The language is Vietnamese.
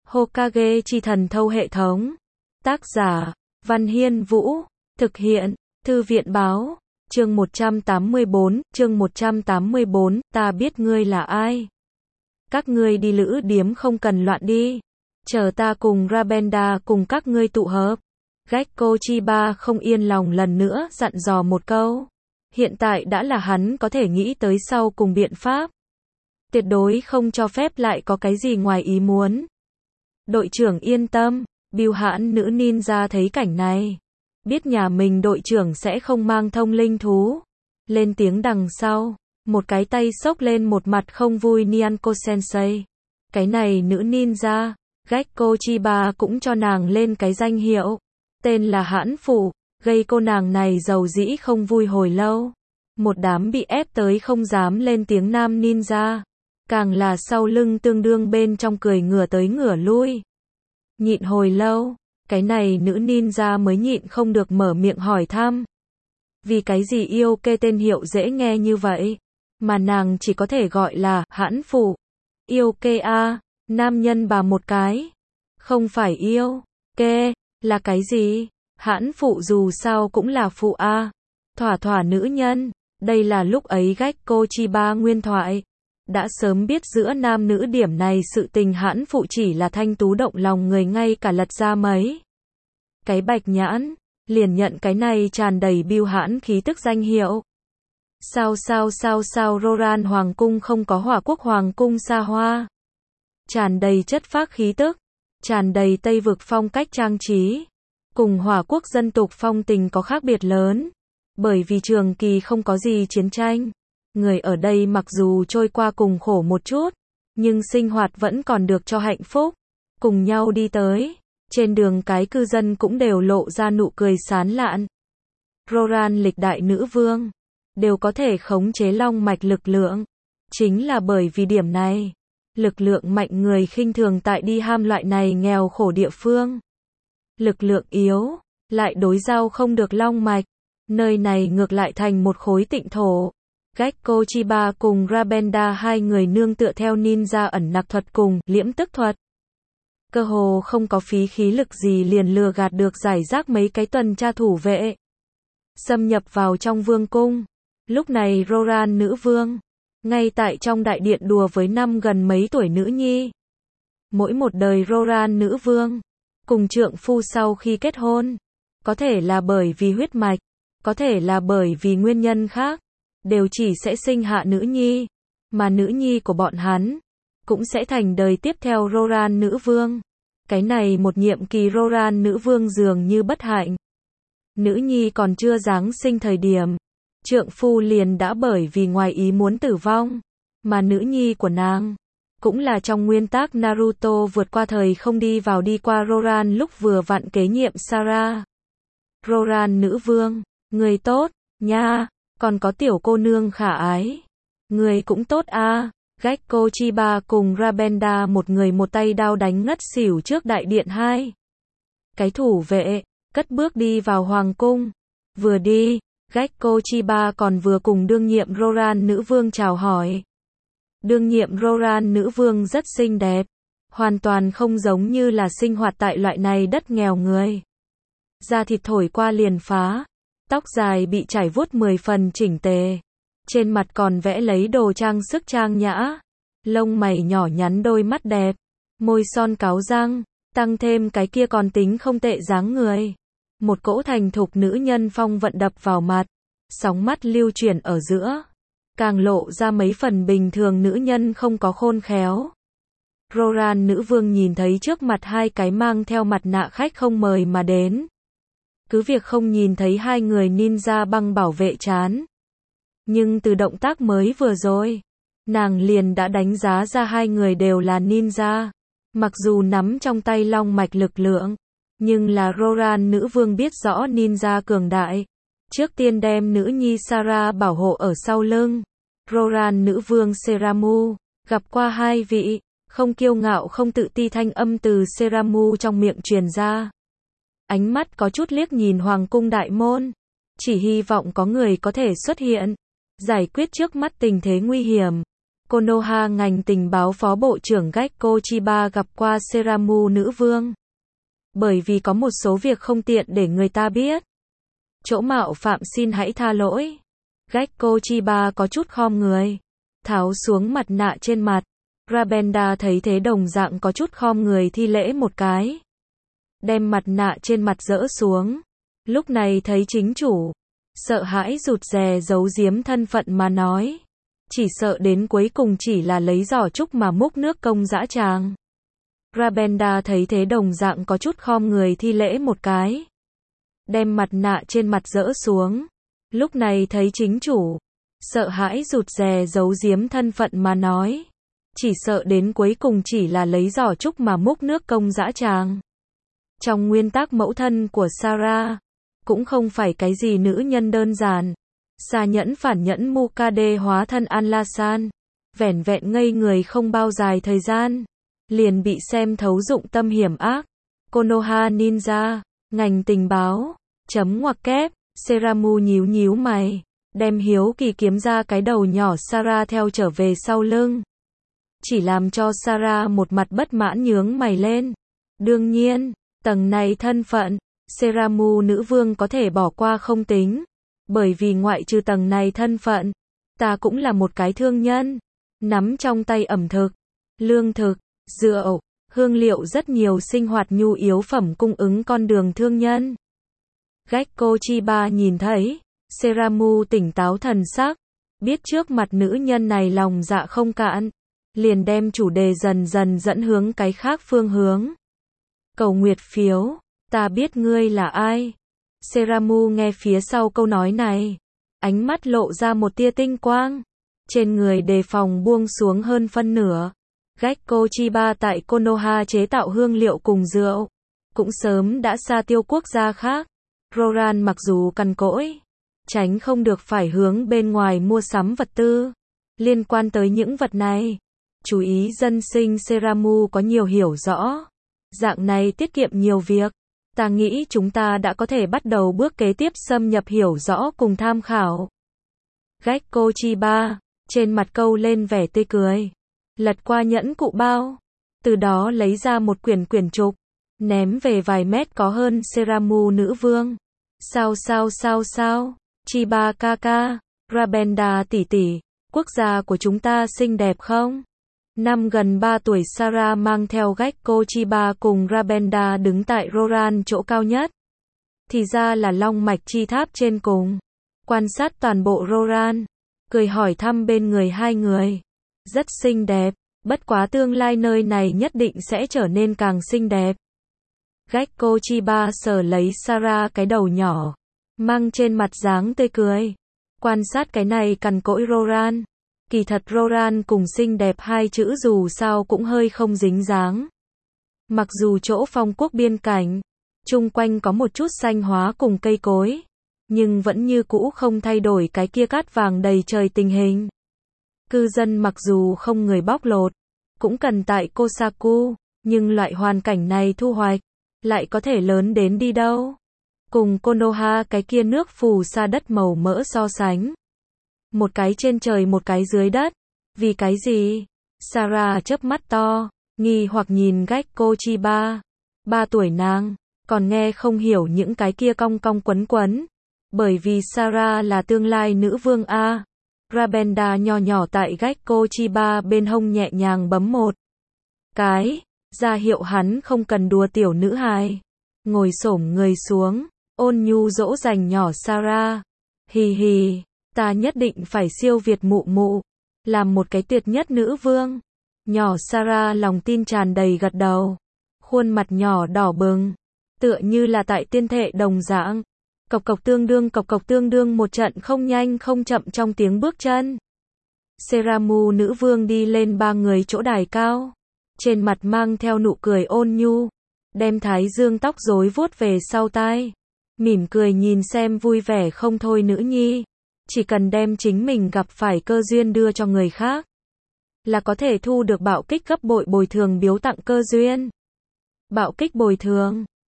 Hokage chi thần thâu hệ thống. Tác giả, Văn Hiên Vũ. Thực hiện, Thư viện Báo. Chương 184, ta biết ngươi là ai. Các ngươi đi lữ điếm không cần loạn đi. Chờ ta cùng Rabenda cùng các ngươi tụ hợp. Gekko Chiba không yên lòng lần nữa dặn dò một câu. Hiện tại đã là hắn có thể nghĩ tới sau cùng biện pháp. Tuyệt đối không cho phép lại có cái gì ngoài ý muốn. Đội trưởng yên tâm, bưu hãn nữ ninja thấy cảnh này. Biết nhà mình đội trưởng sẽ không mang thông linh thú. Lên tiếng đằng sau, một cái tay xốc lên một mặt không vui Nyanko Sensei. Cái này nữ ninja, Gekko Chiba cũng cho nàng lên cái danh hiệu. Tên là hãn phụ, gây cô nàng này giàu dĩ không vui hồi lâu. Một đám bị ép tới không dám lên tiếng nam ninja. Càng là sau lưng tương đương bên trong cười ngửa tới ngửa lui. Nhịn hồi lâu, cái này nữ ninja mới nhịn không được mở miệng hỏi thăm. Vì cái gì yêu kê tên hiệu dễ nghe như vậy, mà nàng chỉ có thể gọi là hãn phụ. Yêu kê a, nam nhân bà một cái. Không phải yêu kê, là cái gì? Hãn phụ dù sao cũng là phụ a. Thỏa thỏa nữ nhân, đây là lúc ấy Gekko Chiba nguyên thoại. Đã sớm biết giữa nam nữ điểm này sự tình hãn phụ chỉ là thanh tú động lòng người ngay cả lật ra mấy. Cái bạch nhãn, liền nhận cái này tràn đầy bưu hãn khí tức danh hiệu. Sao Roran Hoàng cung không có Hỏa Quốc Hoàng cung xa hoa. Tràn đầy chất phác khí tức, tràn đầy Tây vực phong cách trang trí. Cùng Hỏa Quốc dân tục phong tình có khác biệt lớn. Bởi vì trường kỳ không có gì chiến tranh. Người ở đây mặc dù trôi qua cùng khổ một chút, nhưng sinh hoạt vẫn còn được cho hạnh phúc. Cùng nhau đi tới, trên đường cái cư dân cũng đều lộ ra nụ cười sán lạn. Roran lịch đại nữ vương, đều có thể khống chế long mạch lực lượng. Chính là bởi vì điểm này, lực lượng mạnh người khinh thường tại đi ham loại này nghèo khổ địa phương. Lực lượng yếu, lại đối giao không được long mạch. Nơi này ngược lại thành một khối tịnh thổ. Gekko Chiba cùng Rabenda hai người nương tựa theo ninja ẩn nặc thuật cùng liễm tức thuật. Cơ hồ không có phí khí lực gì liền lừa gạt được giải rác mấy cái tuần tra thủ vệ. Xâm nhập vào trong vương cung. Lúc này Roran nữ vương, ngay tại trong đại điện đùa với năm gần mấy tuổi nữ nhi. Mỗi một đời Roran nữ vương, cùng trượng phu sau khi kết hôn, có thể là bởi vì huyết mạch, có thể là bởi vì nguyên nhân khác. Đều chỉ sẽ sinh hạ nữ nhi, mà nữ nhi của bọn hắn cũng sẽ thành đời tiếp theo Roran nữ vương. Cái này một nhiệm kỳ Roran nữ vương dường như bất hạnh. Nữ nhi còn chưa giáng sinh thời điểm, trượng phu liền đã bởi vì ngoài ý muốn tử vong, mà nữ nhi của nàng cũng là trong nguyên tắc Naruto vượt qua thời không đi vào đi qua Roran lúc vừa vặn kế nhiệm Sarah. Roran nữ vương, người tốt nha. Còn có tiểu cô nương khả ái. Người cũng tốt a. Gekko Chiba cùng Rabenda một người một tay đao đánh ngất xỉu trước đại điện hai. Cái thủ vệ, cất bước đi vào hoàng cung. Vừa đi, Gekko Chiba còn vừa cùng đương nhiệm Roran nữ vương chào hỏi. Đương nhiệm Roran nữ vương rất xinh đẹp. Hoàn toàn không giống như là sinh hoạt tại loại này đất nghèo người. Da thịt thổi qua liền phá. Tóc dài bị chải vuốt 10 phần chỉnh tề. Trên mặt còn vẽ lấy đồ trang sức trang nhã. Lông mày nhỏ nhắn đôi mắt đẹp. Môi son cáo răng. Tăng thêm cái kia còn tính không tệ dáng người. Một cỗ thành thục nữ nhân phong vận đập vào mặt. Sóng mắt lưu chuyển ở giữa. Càng lộ ra mấy phần bình thường nữ nhân không có khôn khéo. Roran nữ vương nhìn thấy trước mặt hai cái mang theo mặt nạ khách không mời mà đến. Cứ việc không nhìn thấy hai người ninja băng bảo vệ trán. Nhưng từ động tác mới vừa rồi, nàng liền đã đánh giá ra hai người đều là ninja. Mặc dù nắm trong tay long mạch lực lượng, nhưng là Roran nữ vương biết rõ ninja cường đại. Trước tiên đem nữ nhi Sarah bảo hộ ở sau lưng. Roran nữ vương Seramu, gặp qua hai vị, không kiêu ngạo không tự ti thanh âm từ Seramu trong miệng truyền ra. Ánh mắt có chút liếc nhìn hoàng cung đại môn, chỉ hy vọng có người có thể xuất hiện, giải quyết trước mắt tình thế nguy hiểm. Konoha ngành tình báo phó bộ trưởng Gekko Chiba gặp qua Seramu nữ vương. Bởi vì có một số việc không tiện để người ta biết. Chỗ mạo phạm xin hãy tha lỗi. Gekko Chiba có chút khom người. Tháo xuống mặt nạ trên mặt. Rabenda thấy thế đồng dạng có chút khom người thi lễ một cái. Đem mặt nạ trên mặt dỡ xuống. Lúc này thấy chính chủ. Sợ hãi rụt rè giấu giếm thân phận mà nói. Chỉ sợ đến cuối cùng chỉ là lấy giỏ trúc mà múc nước công dã tràng. Rabenda thấy thế đồng dạng có chút khom người thi lễ một cái. Đem mặt nạ trên mặt dỡ xuống. Lúc này thấy chính chủ. Sợ hãi rụt rè giấu giếm thân phận mà nói. Chỉ sợ đến cuối cùng chỉ là lấy giỏ trúc mà múc nước công dã tràng. Trong nguyên tắc mẫu thân của Sarah, cũng không phải cái gì nữ nhân đơn giản. Xà nhẫn phản nhẫn Mukade hóa thân An-la-san. Vẻn vẹn ngây người không bao dài thời gian. Liền bị xem thấu dụng tâm hiểm ác. Konoha Ninja, ngành tình báo, chấm ngoặc kép, Seramu nhíu nhíu mày. Đem hiếu kỳ kiếm ra cái đầu nhỏ Sarah theo trở về sau lưng. Chỉ làm cho Sarah một mặt bất mãn nhướng mày lên. Đương nhiên, tầng này thân phận, Seramu nữ vương có thể bỏ qua không tính. Bởi vì ngoại trừ tầng này thân phận, ta cũng là một cái thương nhân. Nắm trong tay ẩm thực, lương thực, rượu, hương liệu rất nhiều sinh hoạt nhu yếu phẩm cung ứng con đường thương nhân. Gekko Chiba nhìn thấy, Seramu tỉnh táo thần sắc, biết trước mặt nữ nhân này lòng dạ không cạn, liền đem chủ đề dần dần dẫn hướng cái khác phương hướng. Cầu nguyệt phiếu, ta biết ngươi là ai. Seramu nghe phía sau câu nói này, ánh mắt lộ ra một tia tinh quang, trên người đề phòng buông xuống hơn phân nửa. Gekko Chiba tại Konoha chế tạo hương liệu cùng rượu, cũng sớm đã xa tiêu quốc gia khác. Roran mặc dù cằn cỗi, tránh không được phải hướng bên ngoài mua sắm vật tư. Liên quan tới những vật này, chú ý dân sinh Seramu có nhiều hiểu rõ. Dạng này tiết kiệm nhiều việc. Ta nghĩ chúng ta đã có thể bắt đầu bước kế tiếp xâm nhập hiểu rõ cùng tham khảo. Gekko Chiba, trên mặt câu lên vẻ tươi cười. Lật qua nhẫn cụ bao. Từ đó lấy ra một quyển trục. Ném về vài mét có hơn Seramu nữ vương. Sao, Chiba kaka, Rabenda tỷ tỷ, quốc gia của chúng ta xinh đẹp không? Năm gần 3 tuổi Sarah mang theo Gekko Chiba cùng Rabenda đứng tại Roran chỗ cao nhất. Thì ra là long mạch chi tháp trên cùng. Quan sát toàn bộ Roran, cười hỏi thăm bên người hai người. Rất xinh đẹp, bất quá tương lai nơi này nhất định sẽ trở nên càng xinh đẹp. Gekko Chiba sờ lấy Sarah cái đầu nhỏ, mang trên mặt dáng tươi cười. Quan sát cái này cằn cỗi Roran. Kỳ thật Roran cùng xinh đẹp hai chữ dù sao cũng hơi không dính dáng. Mặc dù chỗ phong quốc biên cảnh, chung quanh có một chút xanh hóa cùng cây cối, nhưng vẫn như cũ không thay đổi cái kia cát vàng đầy trời tình hình. Cư dân mặc dù không người bóc lột, cũng cần tại Kosaku, nhưng loại hoàn cảnh này thu hoạch, lại có thể lớn đến đi đâu. Cùng Konoha cái kia nước phù sa đất màu mỡ so sánh. Một cái trên trời một cái dưới đất. Vì cái gì? Sarah chớp mắt to, nghi hoặc nhìn Gekko Chiba. 3 tuổi nàng, còn nghe không hiểu những cái kia cong cong quấn quấn. Bởi vì Sarah là tương lai nữ vương A. Rabenda nhỏ nhỏ tại Gekko Chiba bên hông nhẹ nhàng bấm một cái, ra hiệu hắn không cần đùa tiểu nữ hài. Ngồi xổm người xuống, ôn nhu dỗ dành nhỏ Sarah. Hì hì, ta nhất định phải siêu việt mụ mụ, làm một cái tuyệt nhất nữ vương. Nhỏ Sarah lòng tin tràn đầy gật đầu, khuôn mặt nhỏ đỏ bừng, tựa như là tại tiên thệ đồng dạng. Cộc cộc tương đương một trận không nhanh không chậm trong tiếng bước chân. Seramu nữ vương đi lên 3 người chỗ đài cao, trên mặt mang theo nụ cười ôn nhu, đem thái dương tóc rối vuốt về sau tai, mỉm cười nhìn xem vui vẻ không thôi nữ nhi. Chỉ cần đem chính mình gặp phải cơ duyên đưa cho người khác, là có thể thu được bạo kích gấp bội bồi thường biếu tặng cơ duyên. Bạo kích bồi thường